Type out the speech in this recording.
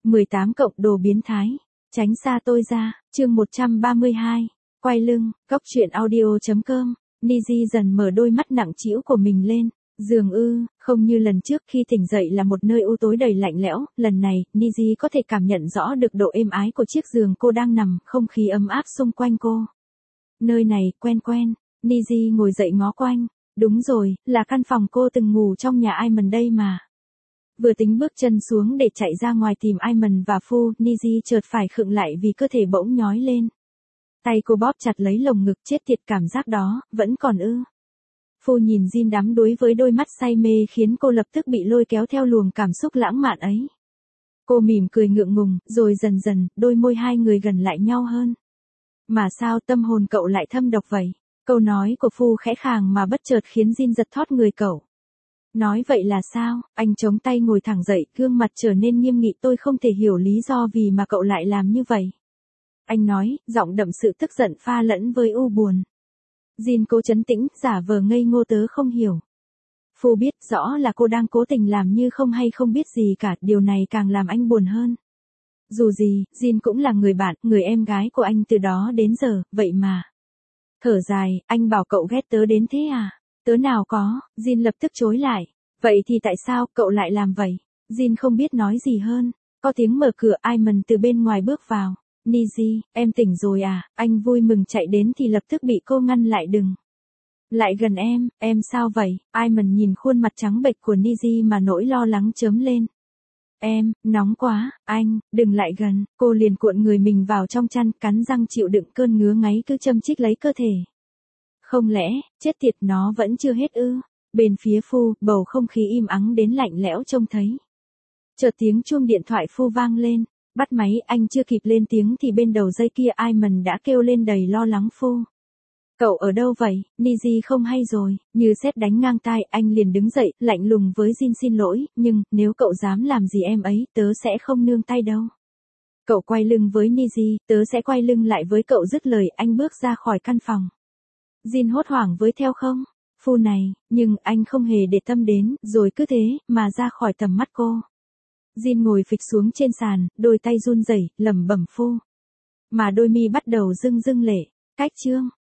18 cộng đồ biến thái. Tránh xa tôi ra, chương 132. Quay lưng, góc truyện audio.com. Niji dần mở đôi mắt nặng trĩu của mình lên. Giường không như lần trước khi tỉnh dậy là một nơi u tối đầy lạnh lẽo, lần này, Niji có thể cảm nhận rõ được độ êm ái của chiếc giường cô đang nằm, không khí ấm áp xung quanh cô. Nơi này, quen quen, Niji ngồi dậy ngó quanh. Đúng rồi, là căn phòng cô từng ngủ trong nhà Iman đây mà. Vừa tính bước chân xuống để chạy ra ngoài tìm Iman và Phu, Niji chợt phải khựng lại vì cơ thể bỗng nhói lên. Tay cô bóp chặt lấy lồng ngực, chết tiệt, cảm giác đó, vẫn còn Phu nhìn Jin đắm đuối với đôi mắt say mê khiến cô lập tức bị lôi kéo theo luồng cảm xúc lãng mạn ấy. Cô mỉm cười ngượng ngùng, rồi dần dần, đôi môi hai người gần lại nhau hơn. Mà sao tâm hồn cậu lại thâm độc vậy? Câu nói của Phu khẽ khàng mà bất chợt khiến Jin giật thót người cậu. Nói vậy là sao? Anh chống tay ngồi thẳng dậy, gương mặt trở nên nghiêm nghị. Tôi không thể hiểu lý do vì mà cậu lại làm như vậy. Anh nói, giọng đậm sự tức giận pha lẫn với u buồn. Jin cố trấn tĩnh, giả vờ ngây ngô, tớ không hiểu. Phu biết rõ là cô đang cố tình làm như không hay không biết gì cả, điều này càng làm anh buồn hơn. Dù gì, Jin cũng là người bạn, người em gái của anh từ đó đến giờ, vậy mà. Thở dài, anh bảo cậu ghét tớ đến thế à? Tớ nào có, Jin lập tức chối lại. Vậy thì tại sao cậu lại làm vậy? Jin không biết nói gì hơn. Có tiếng mở cửa, Iman từ bên ngoài bước vào. Niji, em tỉnh rồi à? Anh vui mừng chạy đến thì lập tức bị cô ngăn lại, đừng. Lại gần em sao vậy? Iman nhìn khuôn mặt trắng bệch của Niji mà nỗi lo lắng chớm lên. Em, nóng quá, anh, đừng lại gần. Cô liền cuộn người mình vào trong chăn, cắn răng chịu đựng cơn ngứa ngáy cứ châm chích lấy cơ thể. Không lẽ, chết tiệt, nó vẫn chưa hết Bên phía Phu, bầu không khí im ắng đến lạnh lẽo trông thấy. Chợt tiếng chuông điện thoại Phu vang lên. Bắt máy, anh chưa kịp lên tiếng thì bên đầu dây kia Iman đã kêu lên đầy lo lắng. Phu, cậu ở đâu vậy? Niji không hay rồi. Như sét đánh ngang tai, anh liền đứng dậy, lạnh lùng với Jin, xin lỗi, nhưng, nếu cậu dám làm gì em ấy, tớ sẽ không nương tay đâu. Cậu quay lưng với Niji, tớ sẽ quay lưng lại với cậu. Dứt lời, anh bước ra khỏi căn phòng. Jin hốt hoảng với theo không? Phu này, nhưng anh không hề để tâm đến, rồi cứ thế, mà ra khỏi tầm mắt cô. Jin ngồi phịch xuống trên sàn, đôi tay run rẩy, lẩm bẩm Phu. Mà đôi mi bắt đầu rưng rưng lệ. Cách chương.